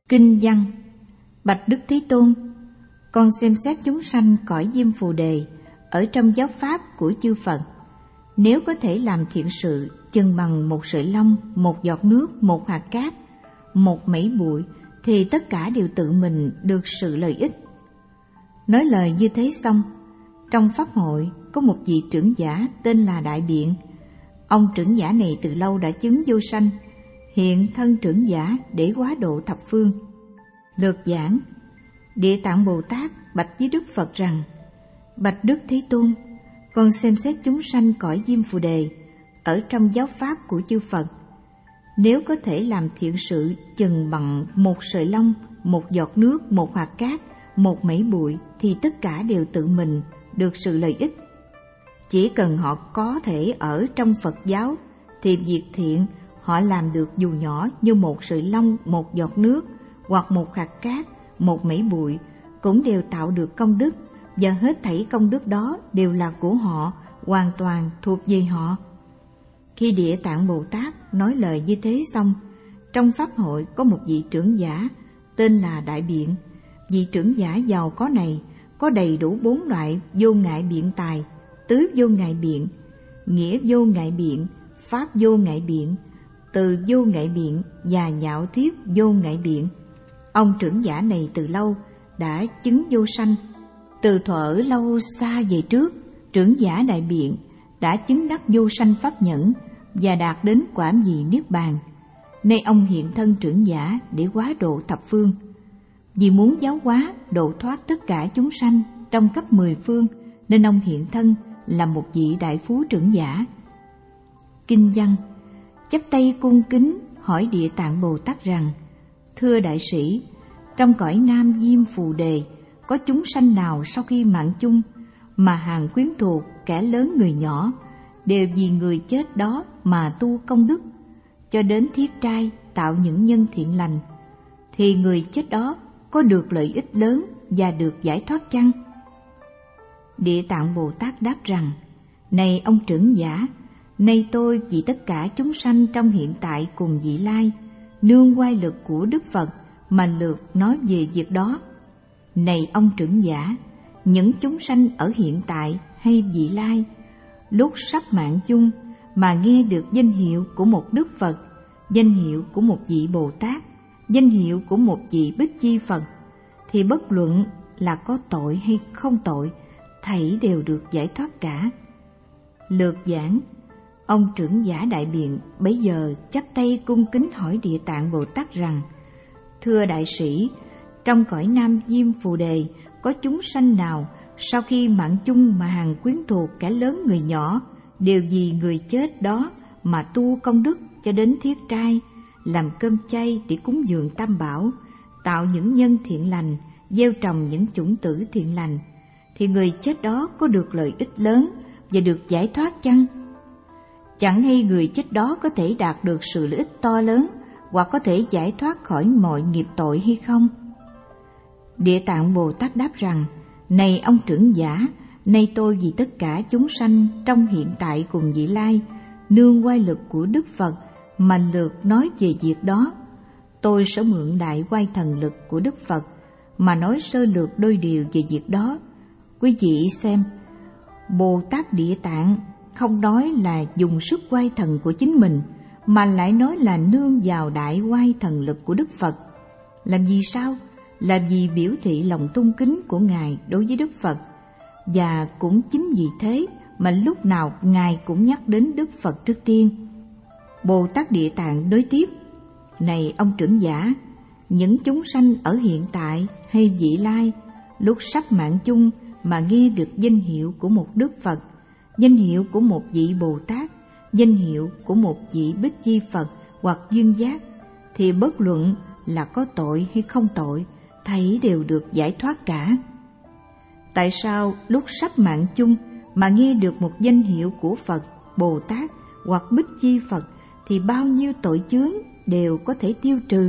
Kinh văn. Bạch Đức Thế Tôn, con xem xét chúng sanh cõi Diêm Phù Đề ở trong giáo pháp của chư Phật. Nếu có thể làm thiện sự chừng bằng một sợi lông, một giọt nước, một hạt cát, một mẩy bụi, thì tất cả đều tự mình được sự lợi ích. Nói lời như thế xong, trong pháp hội có một vị trưởng giả tên là Đại Biện. Ông trưởng giả này từ lâu đã chứng vô sanh, hiện thân trưởng giả để hóa độ thập phương. Lược giảng. Địa Tạng Bồ Tát bạch với Đức Phật rằng: Bạch Đức Thế Tôn, con xem xét chúng sanh cõi Diêm Phù Đề ở trong giáo pháp của chư Phật. Nếu có thể làm thiện sự chừng bằng một sợi lông, một giọt nước, một hạt cát, một mẩy bụi, thì tất cả đều tự mình được sự lợi ích. Chỉ cần họ có thể ở trong Phật giáo, thì việc thiện họ làm được dù nhỏ như một sợi lông, một giọt nước, hoặc một hạt cát, một mẩy bụi, cũng đều tạo được công đức, và hết thảy công đức đó đều là của họ, hoàn toàn thuộc về họ. Khi Địa Tạng Bồ Tát nói lời như thế xong, trong pháp hội có một vị trưởng giả tên là Đại Biện. Vị trưởng giả giàu có này có đầy đủ 4 loại vô ngại biện tài: tứ vô ngại biện, nghĩa vô ngại biện, pháp vô ngại biện, từ vô ngại biện và nhạo thuyết vô ngại biện. Ông trưởng giả này từ lâu đã chứng vô sanh. Từ thuở lâu xa về trước, trưởng giả Đại Biện đã chứng đắc vô sanh pháp nhẫn và đạt đến quả vị niết bàn. Nay ông hiện thân trưởng giả để hóa độ thập phương. Vì muốn giáo hóa độ thoát tất cả chúng sanh trong khắp 10 phương, nên ông hiện thân là một vị đại phú trưởng giả. Kinh văn. Chắp tay cung kính hỏi Địa Tạng Bồ Tát rằng: Thưa đại sĩ, trong cõi Nam Diêm Phù Đề có chúng sanh nào sau khi mạng chung mà hàng quyến thuộc, kẻ lớn người nhỏ, đều vì người chết đó mà tu công đức cho đến thiết trai tạo những nhân thiện lành, thì người chết đó có được lợi ích lớn và được giải thoát chăng? Địa Tạng Bồ Tát đáp rằng: Này ông trưởng giả, nay tôi vì tất cả chúng sanh trong hiện tại cùng vị lai, nương oai lực của Đức Phật mà lược nói về việc đó. Này ông trưởng giả, những chúng sanh ở hiện tại hay vị lai, lúc sắp mạng chung mà nghe được danh hiệu của một Đức Phật, danh hiệu của một vị Bồ Tát, danh hiệu của một vị Bích Chi Phật, thì bất luận là có tội hay không tội, thảy đều được giải thoát cả. Lược giảng. Ông trưởng giả Đại Biện bấy giờ chắp tay cung kính hỏi Địa Tạng Bồ Tát rằng: Thưa đại sĩ, trong cõi Nam Diêm Phù Đề có chúng sanh nào sau khi mạng chung mà hàng quyến thuộc, kẻ lớn người nhỏ, đều vì người chết đó mà tu công đức cho đến thiết trai, làm cơm chay để cúng dường Tam Bảo, tạo những nhân thiện lành, gieo trồng những chủng tử thiện lành, thì người chết đó có được lợi ích lớn và được giải thoát chăng? Chẳng hay người chết đó có thể đạt được sự lợi ích to lớn, hoặc có thể giải thoát khỏi mọi nghiệp tội hay không? Địa Tạng Bồ Tát đáp rằng: Này ông trưởng giả, nay tôi vì tất cả chúng sanh trong hiện tại cùng vị lai, nương oai lực của Đức Phật mà lược nói về việc đó. Tôi sẽ mượn đại oai thần lực của Đức Phật mà nói sơ lược đôi điều về việc đó. Quý vị xem, Bồ Tát Địa Tạng không nói là dùng sức oai thần của chính mình, mà lại nói là nương vào đại oai thần lực của Đức Phật. Làm gì sao? Là vì biểu thị lòng tôn kính của Ngài đối với Đức Phật. Và cũng chính vì thế mà lúc nào Ngài cũng nhắc đến Đức Phật trước tiên. Bồ Tát Địa Tạng nói tiếp: Này ông trưởng giả, những chúng sanh ở hiện tại hay vị lai, lúc sắp mạng chung mà nghe được danh hiệu của một Đức Phật, danh hiệu của một vị Bồ Tát, danh hiệu của một vị Bích Chi Phật hoặc duyên giác, thì bất luận là có tội hay không tội, thảy đều được giải thoát cả. Tại sao lúc sắp mạng chung mà nghe được một danh hiệu của Phật, Bồ Tát hoặc Bích Chi Phật thì bao nhiêu tội chướng đều có thể tiêu trừ?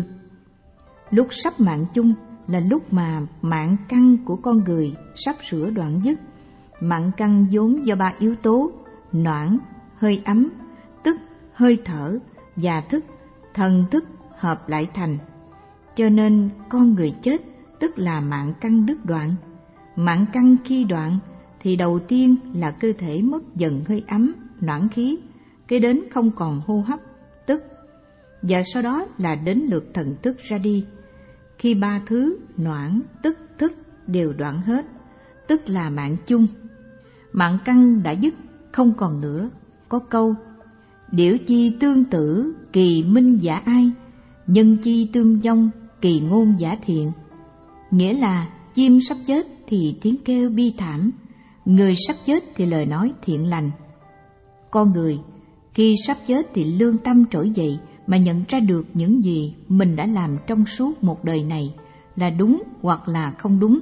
Lúc sắp mạng chung là lúc mà mạng căn của con người sắp sửa đoạn dứt. Mạng căn vốn do 3 yếu tố: noãn, hơi ấm, tức hơi thở, và thức, thần thức hợp lại thành. Cho nên con người chết tức là mạng căn đứt đoạn. Mạng căn khi đoạn thì đầu tiên là cơ thể mất dần hơi ấm, noãn khí, kế đến không còn hô hấp, tức, và sau đó là đến lượt thần thức ra đi. Khi ba thứ noãn, tức, thức đều đoạn hết, tức là mạng chung. Mạng căn đã dứt, không còn nữa. Có câu: điểu chi tương tử, kỳ minh giả ai, nhân chi tương vong, kỳ ngôn giả thiện. Nghĩa là chim sắp chết thì tiếng kêu bi thảm, người sắp chết thì lời nói thiện lành. Con người khi sắp chết thì lương tâm trỗi dậy mà nhận ra được những gì mình đã làm trong suốt một đời này là đúng hoặc là không đúng.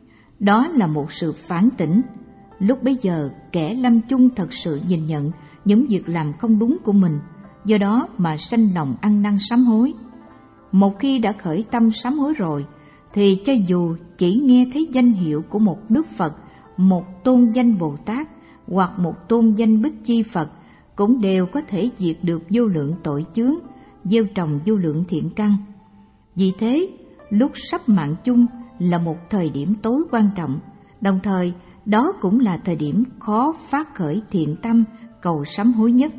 Đó là một sự phản tỉnh. Lúc bấy giờ kẻ lâm chung thật sự nhìn nhận những việc làm không đúng của mình, do đó mà sanh lòng ăn năn sám hối. Một khi đã khởi tâm sám hối rồi thì cho dù chỉ nghe thấy danh hiệu của một Đức Phật, một tôn danh Bồ Tát hoặc một tôn danh Bích Chi Phật cũng đều có thể diệt được vô lượng tội chướng, gieo trồng vô lượng thiện căn. Vì thế, lúc sắp mạng chung là một thời điểm tối quan trọng, đồng thời đó cũng là thời điểm khó phát khởi thiện tâm cầu sám hối nhất.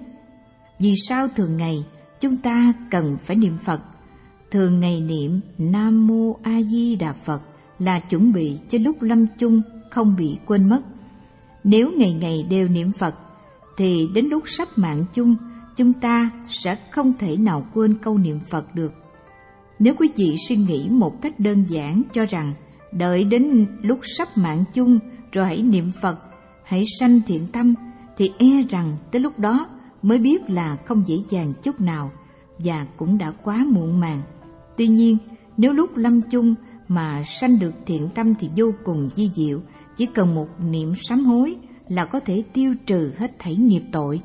Vì sao thường ngày chúng ta cần phải niệm Phật? Thường ngày niệm Nam Mô A Di Đà Phật là chuẩn bị cho lúc lâm chung không bị quên mất. Nếu ngày ngày đều niệm Phật thì đến lúc sắp mạng chung chúng ta sẽ không thể nào quên câu niệm Phật được. Nếu quý vị suy nghĩ một cách đơn giản cho rằng đợi đến lúc sắp mạng chung rồi hãy niệm Phật, hãy sanh thiện tâm, thì e rằng tới lúc đó mới biết là không dễ dàng chút nào và cũng đã quá muộn màng. Tuy nhiên, nếu lúc lâm chung mà sanh được thiện tâm thì vô cùng vi diệu, chỉ cần một niệm sám hối là có thể tiêu trừ hết thảy nghiệp tội.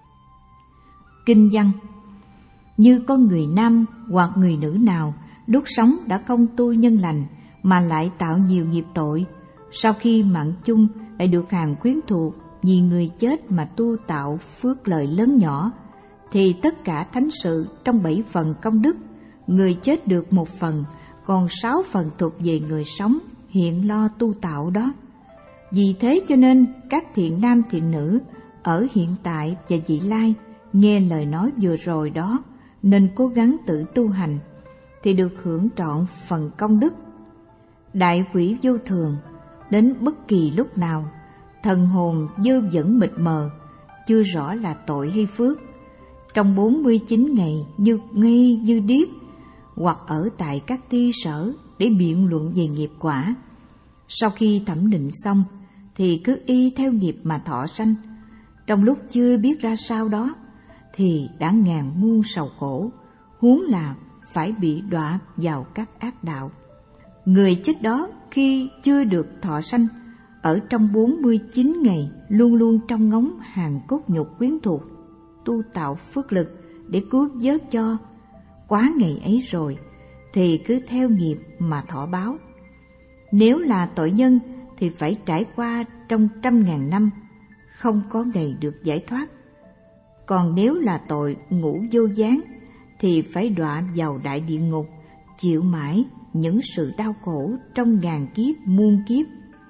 Kinh văn: như con người nam hoặc người nữ nào lúc sống đã không tu nhân lành mà lại tạo nhiều nghiệp tội, sau khi mạng chung lại được hàng quyến thuộc vì người chết mà tu tạo phước lợi lớn nhỏ, thì tất cả thánh sự trong 7 phần công đức, người chết được 1 phần, còn 6 phần thuộc về người sống hiện lo tu tạo đó. Vì thế cho nên các thiện nam thiện nữ ở hiện tại và vị lai nghe lời nói vừa rồi đó nên cố gắng tự tu hành thì được hưởng trọn phần công đức. Đại quỷ vô thường đến bất kỳ lúc nào, thần hồn dơ dẫn mịt mờ, chưa rõ là tội hay phước, trong 49 ngày như ngây như điếc, hoặc ở tại các ty sở để biện luận về nghiệp quả. Sau khi thẩm định xong thì cứ y theo nghiệp mà thọ sanh. Trong lúc chưa biết ra sao đó thì đã ngàn muôn sầu khổ, huống là phải bị đọa vào các ác đạo. Người chết đó khi chưa được thọ sanh, ở trong 49 ngày luôn luôn trong ngóng hàn cốt nhục quyến thuộc, tu tạo phước lực để cứu vớt cho. Quá ngày ấy rồi thì cứ theo nghiệp mà thọ báo. Nếu là tội nhân thì phải trải qua trong 100.000 năm, không có ngày được giải thoát. Còn nếu là tội ngũ vô gián thì phải đọa vào đại địa ngục, chịu mãi những sự đau khổ trong ngàn kiếp muôn kiếp.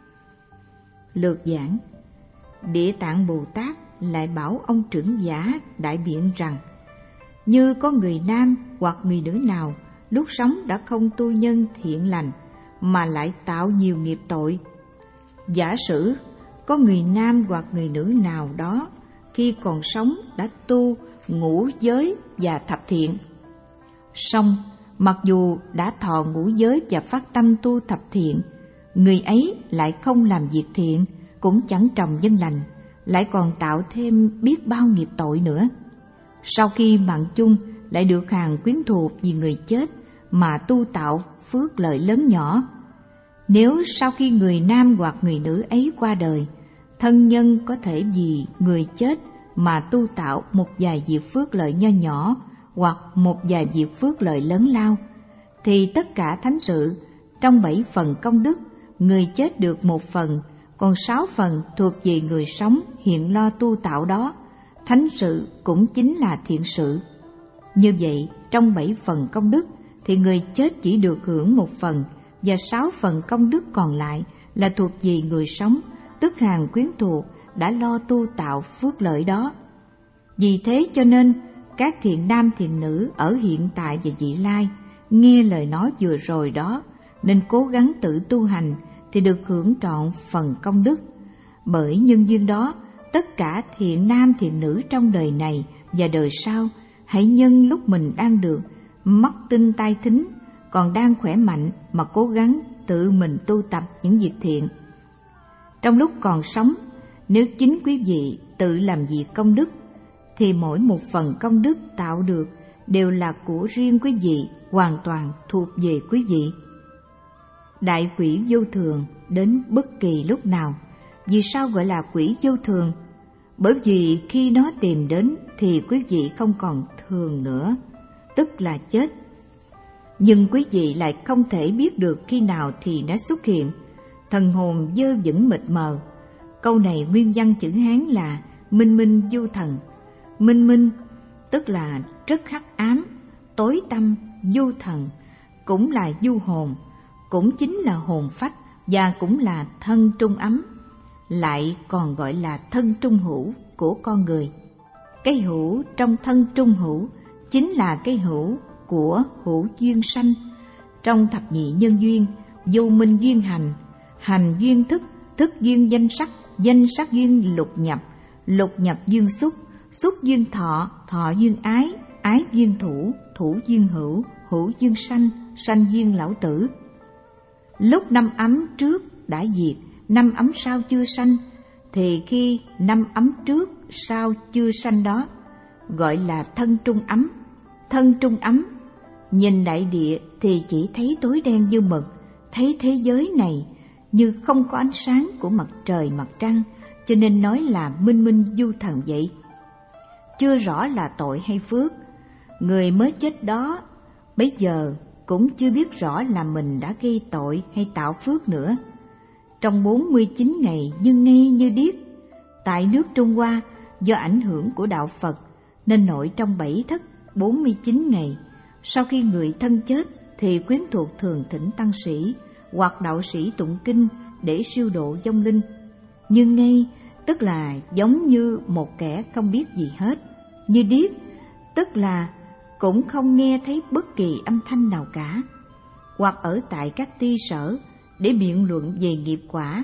Lược giảng: Địa Tạng Bồ Tát lại bảo ông trưởng giả đại biện rằng, như có người nam hoặc người nữ nào lúc sống đã không tu nhân thiện lành mà lại tạo nhiều nghiệp tội. Giả sử có người nam hoặc người nữ nào đó khi còn sống đã tu ngũ giới và thập thiện, song mặc dù đã thọ ngũ giới và phát tâm tu thập thiện, người ấy lại không làm việc thiện, cũng chẳng trồng nhân lành, lại còn tạo thêm biết bao nghiệp tội nữa. Sau khi mạng chung lại được hàng quyến thuộc vì người chết mà tu tạo phước lợi lớn nhỏ. Nếu sau khi người nam hoặc người nữ ấy qua đời, thân nhân có thể vì người chết mà tu tạo một vài việc phước lợi nho nhỏ hoặc một vài việc phước lợi lớn lao, thì tất cả thánh sự trong 7 phần công đức, người chết được 1 phần, còn 6 phần thuộc về người sống hiện lo tu tạo đó. Thánh sự cũng chính là thiện sự. Như vậy, trong 7 phần công đức thì người chết chỉ được hưởng 1 phần, và 6 phần công đức còn lại là thuộc về người sống, tức hàng quyến thuộc đã lo tu tạo phước lợi đó. Vì thế cho nên các thiện nam thiện nữ ở hiện tại và vị lai nghe lời nói vừa rồi đó, nên cố gắng tự tu hành thì được hưởng trọn phần công đức. Bởi nhân duyên đó, tất cả thiện nam thiện nữ trong đời này và đời sau hãy nhân lúc mình đang được mắt tinh tai thính, còn đang khỏe mạnh mà cố gắng tự mình tu tập những việc thiện. Trong lúc còn sống, nếu chính quý vị tự làm việc công đức, thì mỗi 1 phần công đức tạo được đều là của riêng quý vị, hoàn toàn thuộc về quý vị. Đại quỷ vô thường đến bất kỳ lúc nào. Vì sao gọi là quỷ vô thường? Bởi vì khi nó tìm đến thì quý vị không còn thường nữa, tức là chết. Nhưng quý vị lại không thể biết được khi nào thì nó xuất hiện. Thần hồn dơ dững mịt mờ. Câu này nguyên văn chữ Hán là minh minh vô thần. Minh minh tức là rất hắc ám, tối tăm, vô thần, cũng là du hồn, cũng chính là hồn phách, và cũng là thân trung ấm, lại còn gọi là thân trung hữu của con người. Cái hữu trong thân trung hữu chính là cái hữu của hữu duyên sanh. Trong thập nhị nhân duyên, vô minh duyên hành, hành duyên thức, thức duyên danh sắc duyên lục nhập duyên xúc duyên thọ, thọ duyên ái, ái duyên thủ duyên hữu duyên sanh duyên lão tử. Lúc 5 ấm trước đã diệt, 5 ấm sau chưa sanh, thì khi 5 ấm trước sau chưa sanh đó gọi là thân trung ấm. Thân trung ấm, nhìn đại địa thì chỉ thấy tối đen như mực, thấy thế giới này như không có ánh sáng của mặt trời mặt trăng, cho nên nói là minh minh du thần vậy. Chưa rõ là tội hay phước, người mới chết đó bây giờ cũng chưa biết rõ là mình đã gây tội hay tạo phước nữa. Trong 49 ngày như ngây như điếc. Tại nước Trung Hoa, do ảnh hưởng của đạo Phật nên nội trong 7 thất 49 ngày, sau khi người thân chết thì quyến thuộc thường thỉnh tăng sĩ hoặc đạo sĩ tụng kinh để siêu độ vong linh. Như ngây tức là giống như một kẻ không biết gì hết, như điếc tức là cũng không nghe thấy bất kỳ âm thanh nào cả, hoặc ở tại các ti sở để biện luận về nghiệp quả.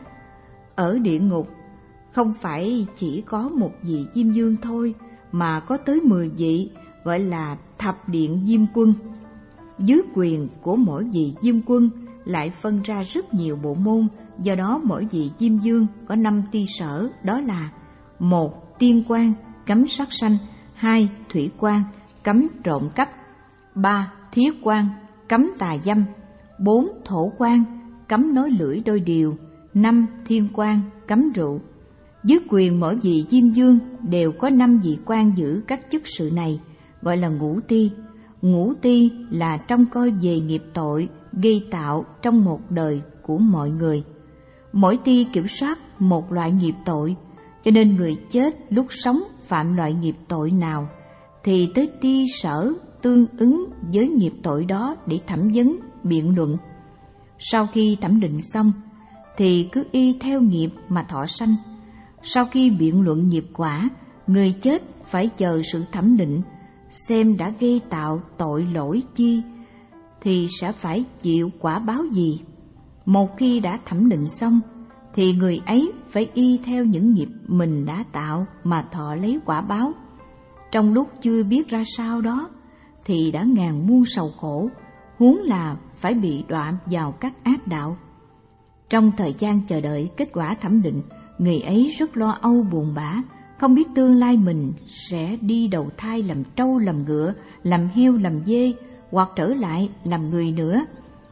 Ở địa ngục không phải chỉ có một vị Diêm Vương thôi, mà có tới 10 vị, gọi là thập điện Diêm Quân. Dưới quyền của mỗi vị Diêm Quân lại phân ra rất nhiều bộ môn, do đó mỗi vị Diêm Vương có 5 ti sở, đó là: 1. Tiên quan, cấm sát sanh; 2. Thủy quan, cấm trộm cắp; 3. Thiết quan, cấm tà dâm; 4. Thổ quan, cấm nói lưỡi đôi điều; 5. Thiên quan, cấm rượu. Dưới quyền mỗi vị Diêm Vương đều có 5 vị quan giữ các chức sự này, gọi là ngũ ti. Ngũ ti là trông coi về nghiệp tội gây tạo trong một đời của mọi người. Mỗi ti kiểm soát một loại nghiệp tội, cho nên người chết lúc sống phạm loại nghiệp tội nào thì tới ti sở tương ứng với nghiệp tội đó để thẩm vấn, biện luận. Sau khi thẩm định xong thì cứ y theo nghiệp mà thọ sanh. Sau khi biện luận nghiệp quả, người chết phải chờ sự thẩm định, xem đã gây tạo tội lỗi chi thì sẽ phải chịu quả báo gì. Một khi đã thẩm định xong thì người ấy phải y theo những nghiệp mình đã tạo mà thọ lấy quả báo. Trong lúc chưa biết ra sao đó thì đã ngàn muôn sầu khổ, huống là phải bị đọa vào các ác đạo. Trong thời gian chờ đợi kết quả thẩm định, người ấy rất lo âu buồn bã, không biết tương lai mình sẽ đi đầu thai làm trâu làm ngựa, làm heo làm dê, hoặc trở lại làm người nữa.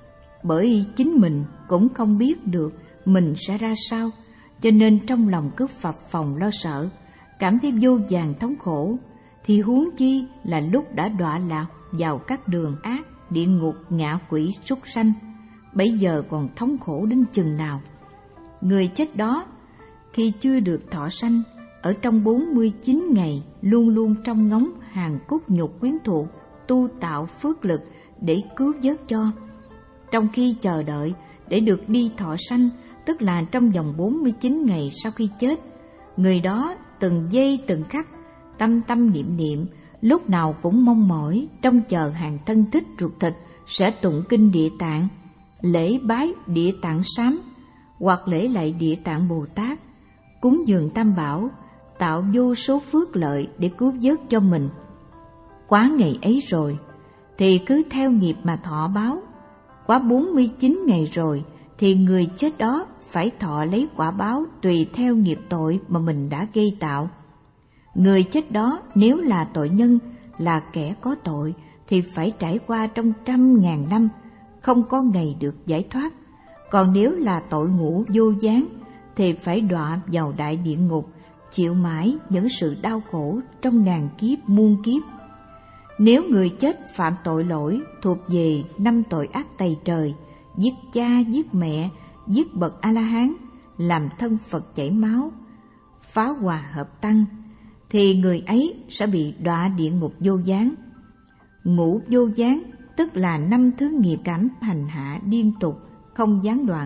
Bởi chính mình cũng không biết được mình sẽ ra sao, cho nên trong lòng cứ phập phồng lo sợ, cảm thấy vô vàn thống khổ, thì huống chi là lúc đã đọa lạc vào các đường ác, địa ngục, ngạ quỷ, súc sanh, bây giờ còn thống khổ đến chừng nào. Người chết đó khi chưa được thọ sanh, ở trong 49 ngày luôn luôn trong ngóng hàng cốt nhục quyến thuộc, tu tạo phước lực để cứu vớt cho. Trong khi chờ đợi để được đi thọ sanh, tức là trong vòng 49 ngày sau khi chết, người đó từng giây từng khắc tâm tâm niệm niệm, lúc nào cũng mong mỏi trông chờ hàng thân thích ruột thịt sẽ tụng kinh Địa Tạng, lễ bái Địa Tạng Sám hoặc lễ lạy Địa Tạng Bồ Tát, cúng dường Tam Bảo, tạo vô số phước lợi để cứu vớt cho mình. Quá ngày ấy rồi thì cứ theo nghiệp mà thọ báo. Quá 49 ngày rồi thì người chết đó phải thọ lấy quả báo tùy theo nghiệp tội mà mình đã gây tạo. Người chết đó nếu là tội nhân, là kẻ có tội, thì phải trải qua trong 100.000 năm, không có ngày được giải thoát. Còn nếu là tội ngũ vô gián, thì phải đọa vào đại địa ngục, chịu mãi những sự đau khổ trong ngàn kiếp muôn kiếp. Nếu người chết phạm tội lỗi thuộc về 5 tội ác tày trời: giết cha, giết mẹ, giết bậc A-la-hán, làm thân Phật chảy máu, phá hòa hợp tăng, thì người ấy sẽ bị đọa địa ngục vô gián. Ngũ vô gián tức là 5 thứ nghiệp cảm hành hạ liên tục, không gián đoạn.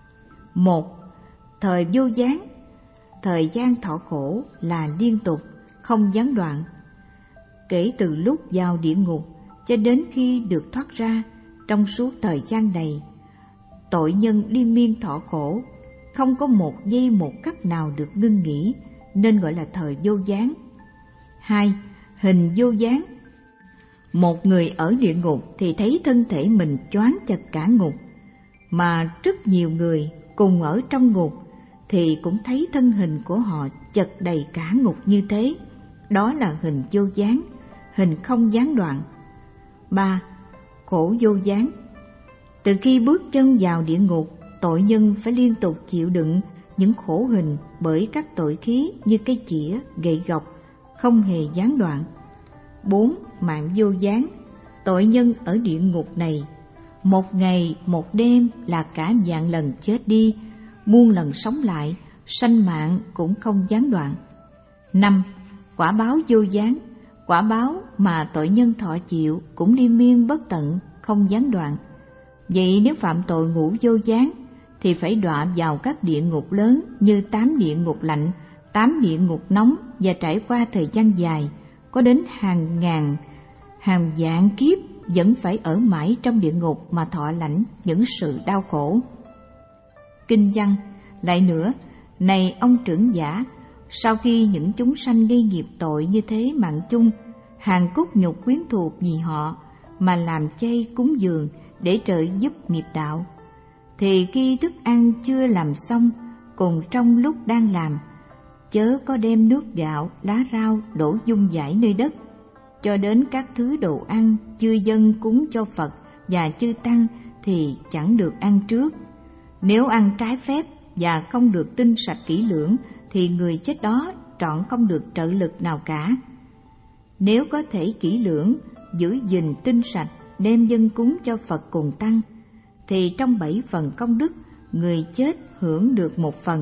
1. Thời vô gián, thời gian thọ khổ là liên tục, không gián đoạn. Kể từ lúc vào địa ngục cho đến khi được thoát ra, trong suốt thời gian này, tội nhân liên miên thọ khổ, không có một giây một khắc nào được ngưng nghỉ, nên gọi là thời vô gián. 2. Hình vô gián. Một người ở địa ngục thì thấy thân thể mình choáng chật cả ngục, mà rất nhiều người cùng ở trong ngục thì cũng thấy thân hình của họ chật đầy cả ngục như thế. Đó là hình vô gián, hình không gián đoạn. 3. Khổ vô gián. Từ khi bước chân vào địa ngục, tội nhân phải liên tục chịu đựng những khổ hình bởi các tội khí như cây chĩa, gậy gộc, không hề gián đoạn. 4. Mạng vô gián. Tội nhân ở địa ngục này, một ngày một đêm là cả vạn lần chết đi, muôn lần sống lại, sanh mạng cũng không gián đoạn. 5. Quả báo vô gián. Quả báo mà tội nhân thọ chịu cũng liên miên bất tận, không gián đoạn. Vậy nếu phạm tội ngũ vô gián thì phải đọa vào các địa ngục lớn như 8 địa ngục lạnh, 8 địa ngục nóng, và trải qua thời gian dài, có đến hàng ngàn, hàng vạn kiếp vẫn phải ở mãi trong địa ngục mà thọ lãnh những sự đau khổ. Kinh văn lại nữa: này ông trưởng giả, sau khi những chúng sanh gây nghiệp tội như thế mạng chung, hàng cốt nhục quyến thuộc vì họ mà làm chay cúng dường để trợ giúp nghiệp đạo, thì khi thức ăn chưa làm xong, cùng trong lúc đang làm, chớ có đem nước gạo, lá rau đổ dung dãi nơi đất, cho đến các thứ đồ ăn chư dân cúng cho Phật và chư tăng thì chẳng được ăn trước. Nếu ăn trái phép và không được tinh sạch kỹ lưỡng thì người chết đó trọn không được trợ lực nào cả. Nếu có thể kỹ lưỡng, giữ gìn tinh sạch, đem dân cúng cho Phật cùng tăng, thì trong 7 phần công đức, người chết hưởng được 1 phần.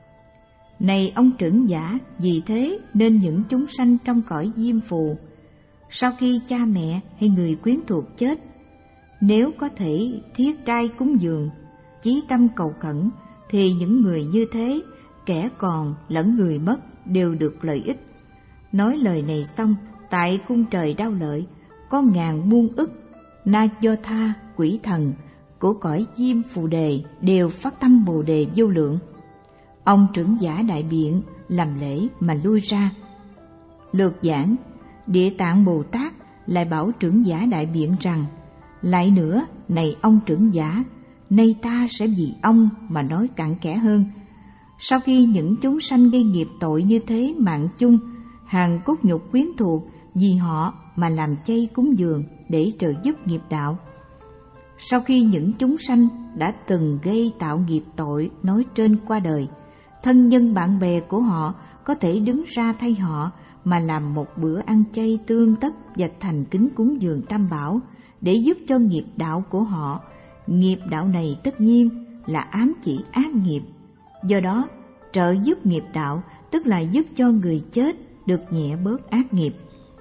Này ông trưởng giả, vì thế nên những chúng sanh trong cõi diêm phù, sau khi cha mẹ hay người quyến thuộc chết, nếu có thể thiết trai cúng dường, chí tâm cầu khẩn, thì những người như thế, kẻ còn lẫn người mất, đều được lợi ích. Nói lời này xong, tại cung trời Đao Lợi, có ngàn muôn ức na do tha quỷ thần của cõi diêm phù đề đều phát tâm bồ đề vô lượng. Ông trưởng giả đại biện làm lễ mà lui ra. Lược giảng, Địa Tạng Bồ Tát lại bảo trưởng giả đại biện rằng: lại nữa, này ông trưởng giả, nay ta sẽ vì ông mà nói cặn kẽ hơn. Sau khi những chúng sanh gây nghiệp tội như thế mạng chung, hàng cốt nhục quyến thuộc vì họ mà làm chay cúng dường để trợ giúp nghiệp đạo. Sau khi những chúng sanh đã từng gây tạo nghiệp tội nói trên qua đời, thân nhân bạn bè của họ có thể đứng ra thay họ mà làm một bữa ăn chay tươm tất và thành kính cúng dường Tam Bảo để giúp cho nghiệp đạo của họ. Nghiệp đạo này tất nhiên là ám chỉ ác nghiệp. Do đó, trợ giúp nghiệp đạo tức là giúp cho người chết được nhẹ bớt ác nghiệp.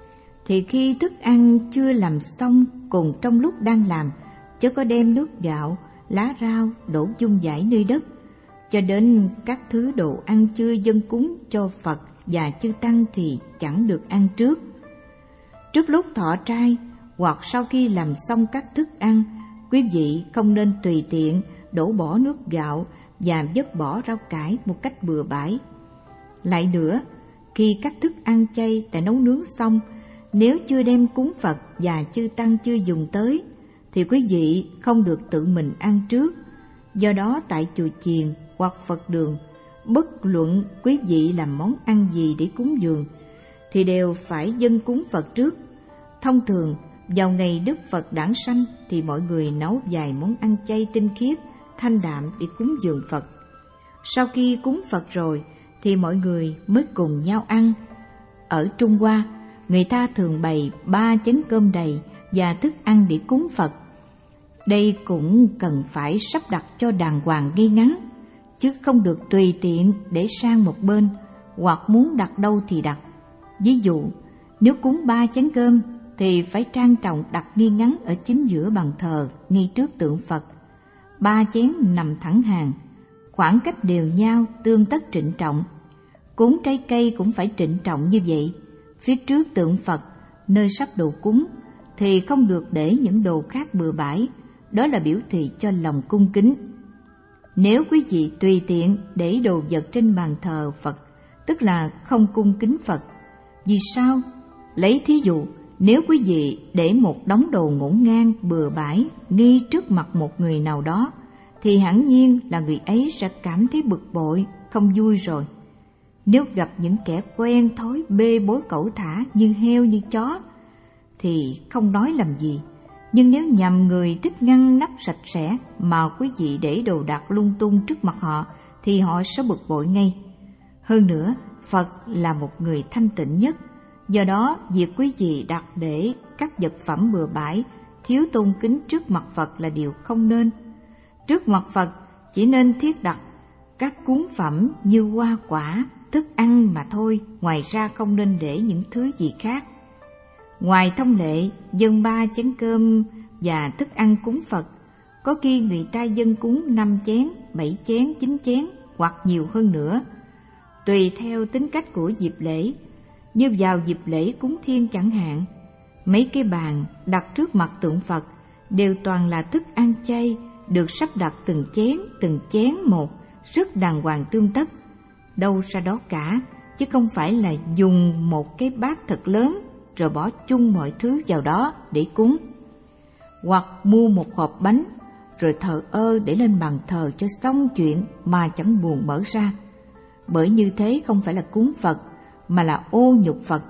thì khi thức ăn chưa làm xong, cùng trong lúc đang làm, chớ có đem nước gạo, lá rau đổ dung dãi nơi đất, cho đến các thứ đồ ăn chưa dâng cúng cho Phật và chư Tăng thì chẳng được ăn trước. Trước lúc thọ trai hoặc sau khi làm xong các thức ăn, quý vị không nên tùy tiện đổ bỏ nước gạo và vứt bỏ rau cải một cách bừa bãi. Lại nữa, khi các thức ăn chay đã nấu nướng xong, nếu chưa đem cúng Phật và chư Tăng chưa dùng tới, thì quý vị không được tự mình ăn trước. Do đó tại chùa chiền hoặc Phật đường, bất luận quý vị làm món ăn gì để cúng dường, thì đều phải dâng cúng Phật trước. Thông thường, vào ngày Đức Phật đản sanh thì mọi người nấu vài món ăn chay tinh khiết, thanh đạm để cúng dường Phật. Sau khi cúng Phật rồi thì mọi người mới cùng nhau ăn. Ở Trung Hoa, người ta thường bày 3 chén cơm đầy và thức ăn để cúng Phật. Đây cũng cần phải sắp đặt cho đàng hoàng ngay ngắn, chứ không được tùy tiện để sang một bên, hoặc muốn đặt đâu thì đặt. Ví dụ, nếu cúng 3 chén cơm thì phải trang trọng đặt ngay ngắn ở chính giữa bàn thờ, ngay trước tượng Phật. 3 chén nằm thẳng hàng, khoảng cách đều nhau, tương tất trịnh trọng. Cúng trái cây cũng phải trịnh trọng như vậy. Phía trước tượng Phật, nơi sắp đồ cúng, thì không được để những đồ khác bừa bãi, đó là biểu thị cho lòng cung kính. Nếu quý vị tùy tiện để đồ vật trên bàn thờ Phật, tức là không cung kính Phật. Vì sao? Lấy thí dụ, nếu quý vị để một đống đồ ngổn ngang bừa bãi ngay trước mặt một người nào đó, thì hẳn nhiên là người ấy sẽ cảm thấy bực bội, không vui rồi. Nếu gặp những kẻ quen thói bê bối cẩu thả như heo như chó thì không nói làm gì. Nhưng nếu nhầm người thích ngăn nắp sạch sẽ mà quý vị để đồ đạc lung tung trước mặt họ thì họ sẽ bực bội ngay. Hơn nữa, Phật là một người thanh tịnh nhất. Do đó, việc quý vị đặt để các vật phẩm bừa bãi, thiếu tôn kính trước mặt Phật là điều không nên. Trước mặt Phật chỉ nên thiết đặt các cúng phẩm như hoa quả, thức ăn mà thôi, ngoài ra không nên để những thứ gì khác. Ngoài thông lệ dâng 3 chén cơm và thức ăn cúng Phật, có khi người ta dâng cúng 5 chén, 7 chén, 9 chén hoặc nhiều hơn nữa, tùy theo tính cách của dịp lễ. Như vào dịp lễ cúng Thiên chẳng hạn, mấy cái bàn đặt trước mặt tượng Phật đều toàn là thức ăn chay, được sắp đặt từng chén một, rất đàng hoàng tươm tất. Đâu ra đó cả, chứ không phải là dùng một cái bát thật lớn rồi bỏ chung mọi thứ vào đó để cúng. Hoặc mua một hộp bánh rồi thờ ơ để lên bàn thờ cho xong chuyện mà chẳng buồn mở ra. Bởi như thế không phải là cúng Phật mà là ô nhục Phật.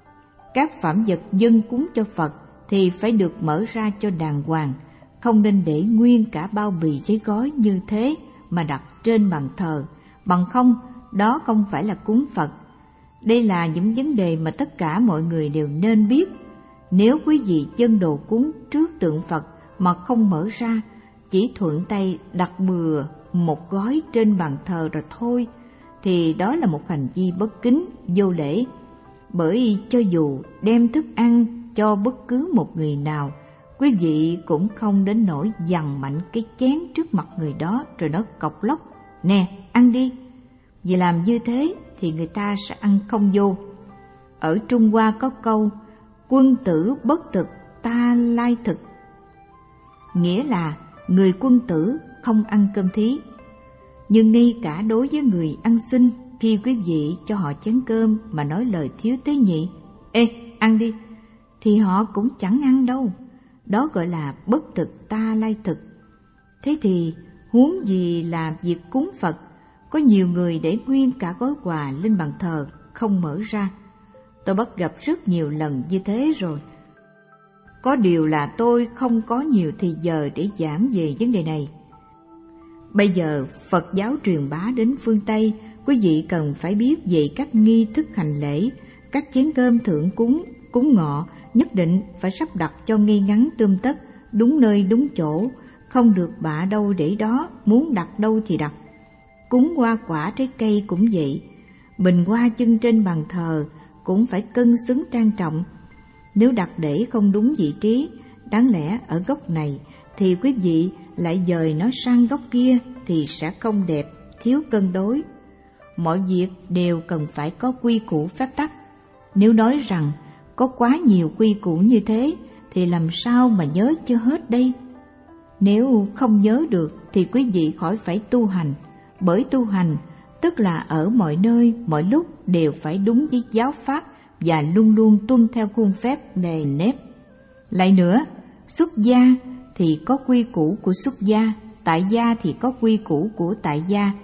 Các phẩm vật dâng cúng cho Phật thì phải được mở ra cho đàng hoàng, không nên để nguyên cả bao bì giấy gói như thế mà đặt trên bàn thờ, bằng không đó không phải là cúng Phật. Đây là những vấn đề mà tất cả mọi người đều nên biết. Nếu quý vị dâng đồ cúng trước tượng Phật mà không mở ra, chỉ thuận tay đặt bừa một gói trên bàn thờ rồi thôi, thì đó là một hành vi bất kính, vô lễ. Bởi cho dù đem thức ăn cho bất cứ một người nào, quý vị cũng không đến nỗi giằng mạnh cái chén trước mặt người đó rồi nói cộc lốc: "Nè, ăn đi." Vì làm như thế thì người ta sẽ ăn không vô. Ở Trung Hoa có câu quân tử bất thực ta lai thực, nghĩa là người quân tử không ăn cơm thí. Nhưng ngay cả đối với người ăn xin, khi quý vị cho họ chén cơm mà nói lời thiếu tế nhị: "Ê, ăn đi", thì họ cũng chẳng ăn đâu. Đó gọi là bất thực ta lai thực. Thế thì huống gì là việc cúng Phật, có nhiều người để nguyên cả gói quà lên bàn thờ không mở ra. Tôi bắt gặp rất nhiều lần như thế rồi. Có điều là tôi không có nhiều thì giờ để giảng về vấn đề này. Bây giờ Phật giáo truyền bá đến phương Tây, quý vị cần phải biết về các nghi thức hành lễ. Các chén cơm thượng cúng, cúng ngọ nhất định phải sắp đặt cho ngay ngắn tươm tất, đúng nơi đúng chỗ, không được bạ đâu để đó, muốn đặt đâu thì đặt. Cúng hoa quả trái cây cũng vậy, bình hoa chân trên bàn thờ cũng phải cân xứng trang trọng. Nếu đặt để không đúng vị trí, đáng lẽ ở góc này, thì quý vị lại dời nó sang góc kia thì sẽ không đẹp, thiếu cân đối. Mọi việc đều cần phải có quy củ phép tắc. Nếu nói rằng có quá nhiều quy củ như thế thì làm sao mà nhớ cho hết đây? Nếu không nhớ được thì quý vị khỏi phải tu hành, bởi tu hành tức là ở mọi nơi, mọi lúc đều phải đúng với giáo pháp và luôn luôn tuân theo khuôn phép nề nếp. Lại nữa, xuất gia thì có quy củ của xuất gia, tại gia thì có quy củ của tại gia.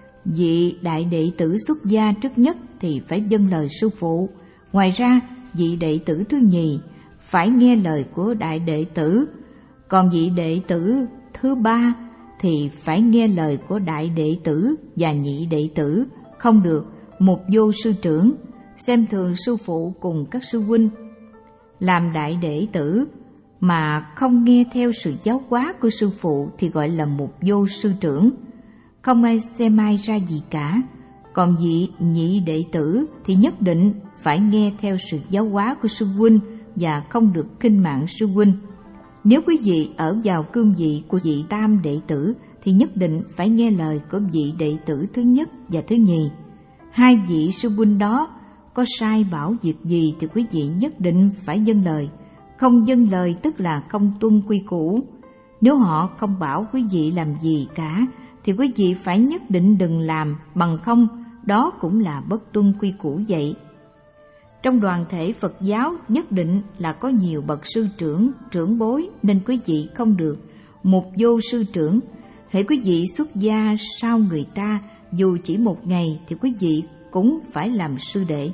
Vị đại đệ tử xuất gia trước nhất thì phải vâng lời sư phụ. Ngoài ra, vị đệ tử thứ nhì phải nghe lời của đại đệ tử, còn vị đệ tử thứ ba thì phải nghe lời của đại đệ tử và nhị đệ tử, không được một vô sư trưởng, xem thường sư phụ cùng các sư huynh. Làm đại đệ tử mà không nghe theo sự giáo hóa của sư phụ thì gọi là một vô sư trưởng, không ai xem ai ra gì cả. Còn vị nhị đệ tử thì nhất định phải nghe theo sự giáo hóa của sư huynh và không được khinh mạng sư huynh. Nếu quý vị ở vào cương vị của vị tam đệ tử thì nhất định phải nghe lời của vị đệ tử thứ nhất và thứ nhì. Hai vị sư huynh đó có sai bảo việc gì thì quý vị nhất định phải vâng lời. Không vâng lời tức là không tuân quy củ. Nếu họ không bảo quý vị làm gì cả thì quý vị phải nhất định đừng làm, bằng không đó cũng là bất tuân quy củ vậy. Trong đoàn thể Phật giáo nhất định là có nhiều bậc sư trưởng, trưởng bối, nên quý vị không được một vô sư trưởng. Hễ quý vị xuất gia sau người ta dù chỉ một ngày thì quý vị cũng phải làm sư đệ.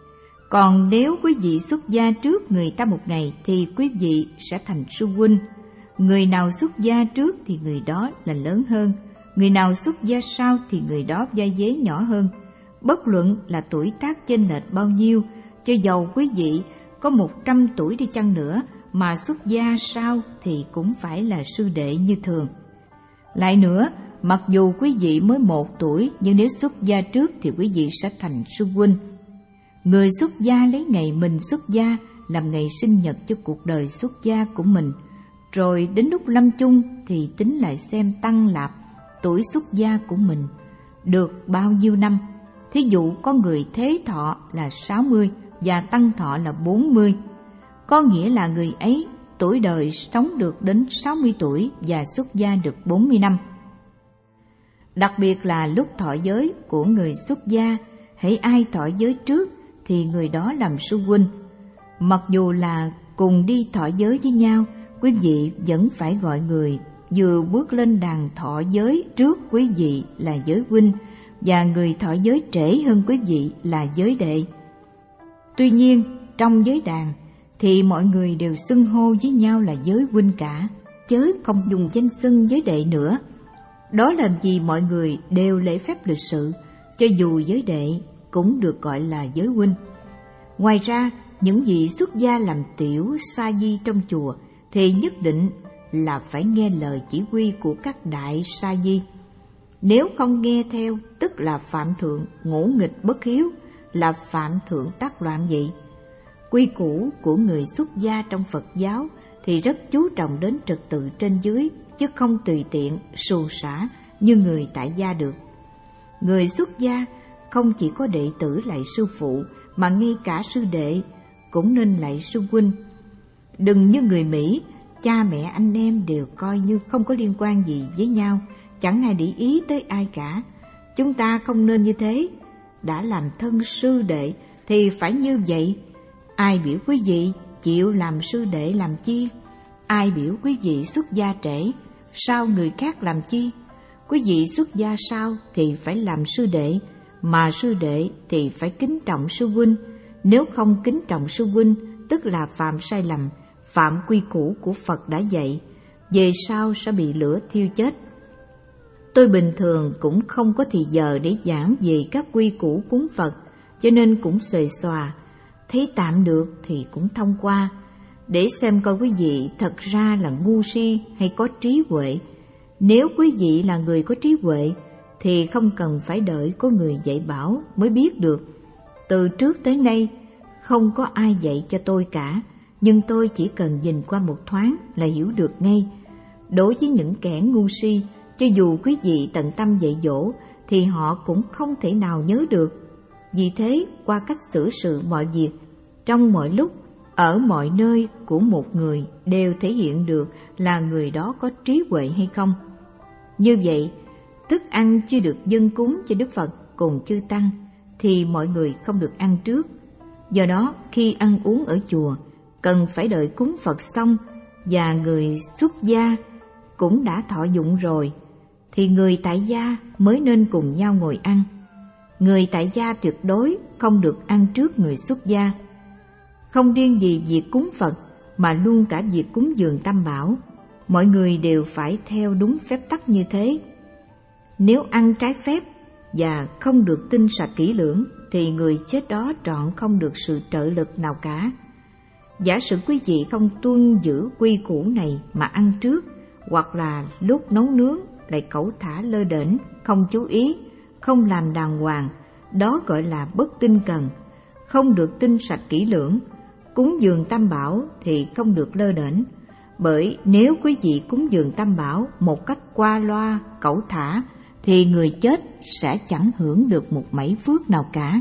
Còn nếu quý vị xuất gia trước người ta một ngày thì quý vị sẽ thành sư huynh. Người nào xuất gia trước thì người đó là lớn hơn, người nào xuất gia sau thì người đó vai vế nhỏ hơn. Bất luận là tuổi tác chênh lệch bao nhiêu, cho dầu quý vị có 100 tuổi đi chăng nữa mà xuất gia sau thì cũng phải là sư đệ như thường. Lại nữa, mặc dù quý vị mới 1 tuổi nhưng nếu xuất gia trước thì quý vị sẽ thành sư huynh. Người xuất gia lấy ngày mình xuất gia làm ngày sinh nhật cho cuộc đời xuất gia của mình, rồi đến lúc lâm chung thì tính lại xem tăng lạp tuổi xuất gia của mình được bao nhiêu năm. Thí dụ có người thế thọ là 60 và tăng thọ là 40, có nghĩa là người ấy tuổi đời sống được đến 60 tuổi và xuất gia được 40 năm. Đặc biệt là lúc thọ giới của người xuất gia, hễ ai thọ giới trước thì người đó làm sư huynh. Mặc dù là cùng đi thọ giới với nhau, quý vị vẫn phải gọi người vừa bước lên đàn thọ giới trước quý vị là giới huynh, và người thọ giới trễ hơn quý vị là giới đệ. Tuy nhiên, trong giới đàn thì mọi người đều xưng hô với nhau là giới huynh cả, chớ không dùng danh xưng giới đệ nữa. Đó làm gì mọi người đều lễ phép lịch sự, cho dù giới đệ cũng được gọi là giới huynh. Ngoài ra, những vị xuất gia làm tiểu sa di trong chùa thì nhất định là phải nghe lời chỉ huy của các đại sa di. Nếu không nghe theo tức là phạm thượng ngỗ nghịch bất hiếu, là phạm thượng tác loạn vậy. Quy củ của người xuất gia trong Phật giáo thì rất chú trọng đến trật tự trên dưới, chứ không tùy tiện xù xả như người tại gia được. Người xuất gia không chỉ có đệ tử lạy sư phụ mà ngay cả sư đệ cũng nên lạy sư huynh. Đừng như người Mỹ, cha mẹ anh em đều coi như không có liên quan gì với nhau, chẳng ai để ý tới ai cả. Chúng ta không nên như thế. Đã làm thân sư đệ thì phải như vậy. Ai biểu quý vị chịu làm sư đệ làm chi? Ai biểu quý vị xuất gia trễ, sao người khác làm chi? Quý vị xuất gia sau thì phải làm sư đệ, mà sư đệ thì phải kính trọng sư huynh. Nếu không kính trọng sư huynh tức là phạm sai lầm, phạm quy củ của Phật đã dạy, về sau sẽ bị lửa thiêu chết. Tôi bình thường cũng không có thì giờ để giảng về các quy củ cúng Phật, cho nên cũng xuề xòa, thấy tạm được thì cũng thông qua, để xem coi quý vị thật ra là ngu si hay có trí huệ. Nếu quý vị là người có trí huệ thì không cần phải đợi có người dạy bảo mới biết được. Từ trước tới nay không có ai dạy cho tôi cả, nhưng tôi chỉ cần nhìn qua một thoáng là hiểu được ngay. Đối với những kẻ ngu si, cho dù quý vị tận tâm dạy dỗ thì họ cũng không thể nào nhớ được. Vì thế, qua cách xử sự mọi việc, trong mọi lúc, ở mọi nơi của một người đều thể hiện được là người đó có trí huệ hay không. Như vậy, thức ăn chưa được dâng cúng cho Đức Phật cùng chư Tăng thì mọi người không được ăn trước. Do đó, khi ăn uống ở chùa, cần phải đợi cúng Phật xong và người xuất gia cũng đã thọ dụng rồi, thì người tại gia mới nên cùng nhau ngồi ăn. Người tại gia tuyệt đối không được ăn trước người xuất gia. Không riêng gì việc cúng Phật mà luôn cả việc cúng dường Tam Bảo, mọi người đều phải theo đúng phép tắc như thế. Nếu ăn trái phép và không được tinh sạch kỹ lưỡng thì người chết đó trọn không được sự trợ lực nào cả. Giả sử quý vị không tuân giữ quy củ này mà ăn trước, hoặc là lúc nấu nướng lại cẩu thả lơ đễnh, không chú ý, không làm đàng hoàng, đó gọi là bất tinh cần, không được tinh sạch kỹ lưỡng. Cúng dường Tam Bảo thì không được lơ đễnh, bởi nếu quý vị cúng dường Tam Bảo một cách qua loa, cẩu thả thì người chết sẽ chẳng hưởng được một mảy phước nào cả.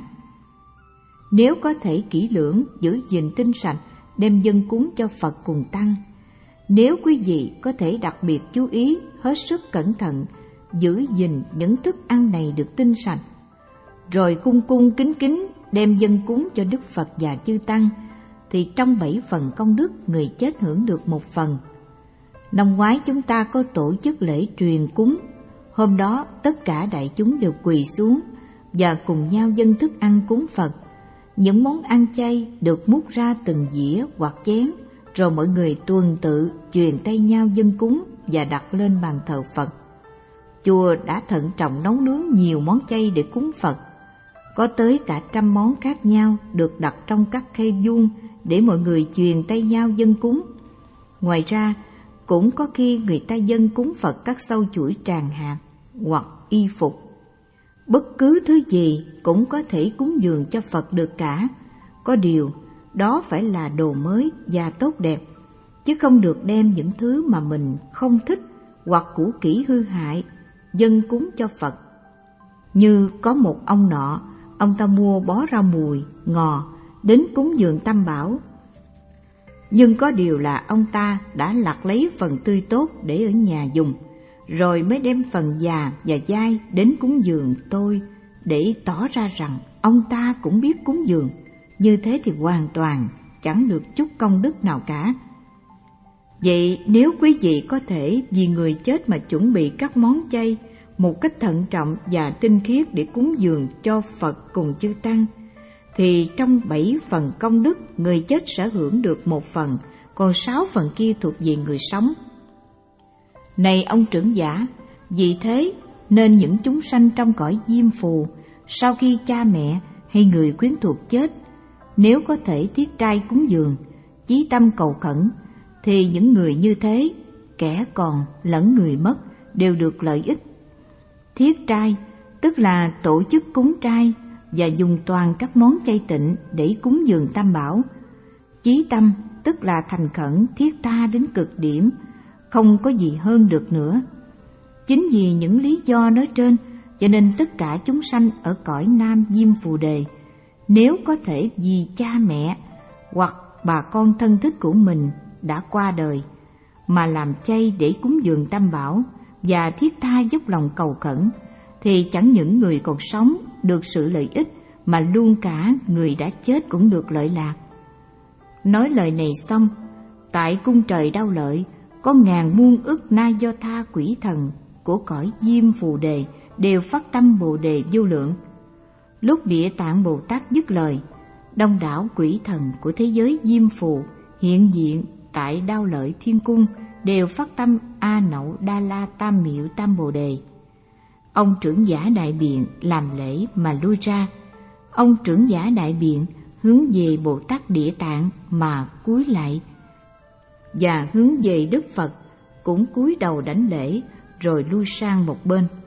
Nếu có thể kỹ lưỡng giữ gìn tinh sạch, đem dâng cúng cho Phật cùng Tăng. Nếu quý vị có thể đặc biệt chú ý, hết sức cẩn thận, giữ gìn những thức ăn này được tinh sạch, rồi cung cung kính kính đem dâng cúng cho Đức Phật và chư Tăng, thì trong 7 phần công đức người chết hưởng được 1 phần. Năm ngoái chúng ta có tổ chức lễ truyền cúng. Hôm đó tất cả đại chúng đều quỳ xuống và cùng nhau dâng thức ăn cúng Phật. Những món ăn chay được múc ra từng dĩa hoặc chén, rồi mọi người tuần tự truyền tay nhau dâng cúng và đặt lên bàn thờ Phật. Chùa đã thận trọng nấu nướng nhiều món chay để cúng Phật. Có tới cả 100 món khác nhau được đặt trong các khay vuông để mọi người truyền tay nhau dâng cúng. Ngoài ra, cũng có khi người ta dâng cúng Phật các sâu chuỗi tràng hạt hoặc y phục. Bất cứ thứ gì cũng có thể cúng dường cho Phật được cả. Có điều, đó phải là đồ mới và tốt đẹp, chứ không được đem những thứ mà mình không thích hoặc cũ kỹ hư hại dâng cúng cho Phật. Như có một ông nọ, ông ta mua bó rau mùi, ngò đến cúng dường Tam Bảo. Nhưng có điều là ông ta đã lặt lấy phần tươi tốt để ở nhà dùng, rồi mới đem phần già và dai đến cúng dường tôi, để tỏ ra rằng ông ta cũng biết cúng dường. Như thế thì hoàn toàn chẳng được chút công đức nào cả. Vậy nếu quý vị có thể vì người chết mà chuẩn bị các món chay một cách thận trọng và tinh khiết để cúng dường cho Phật cùng chư Tăng, thì trong 7 phần công đức người chết sẽ hưởng được 1 phần, còn 6 phần kia thuộc về người sống. Này ông trưởng giả, vì thế nên những chúng sanh trong cõi diêm phù, sau khi cha mẹ hay người quyến thuộc chết, nếu có thể thiết trai cúng dường, chí tâm cầu khẩn, thì những người như thế, kẻ còn lẫn người mất, đều được lợi ích. Thiết trai tức là tổ chức cúng trai và dùng toàn các món chay tịnh để cúng dường Tam Bảo. Chí tâm tức là thành khẩn thiết tha đến cực điểm, không có gì hơn được nữa. Chính vì những lý do nói trên, cho nên tất cả chúng sanh ở cõi Nam Diêm Phù Đề, nếu có thể vì cha mẹ hoặc bà con thân thích của mình đã qua đời mà làm chay để cúng dường Tam Bảo và thiết tha dốc lòng cầu khẩn, thì chẳng những người còn sống được sự lợi ích, mà luôn cả người đã chết cũng được lợi lạc. Nói lời này xong, tại cung trời Đao Lợi có ngàn muôn ức na do tha quỷ thần của cõi Diêm Phù Đề đều phát tâm Bồ Đề vô lượng. Lúc Địa Tạng Bồ Tát dứt lời, đông đảo quỷ thần của thế giới Diêm Phù hiện diện tại Đao Lợi Thiên Cung đều phát tâm A Nậu Đa La Tam Miệu Tam Bồ Đề. Ông trưởng giả đại biện làm lễ mà lui ra. Ông trưởng giả đại biện hướng về Bồ Tát Địa Tạng mà cúi lại, và hướng về Đức Phật cũng cúi đầu đảnh lễ rồi lui sang một bên.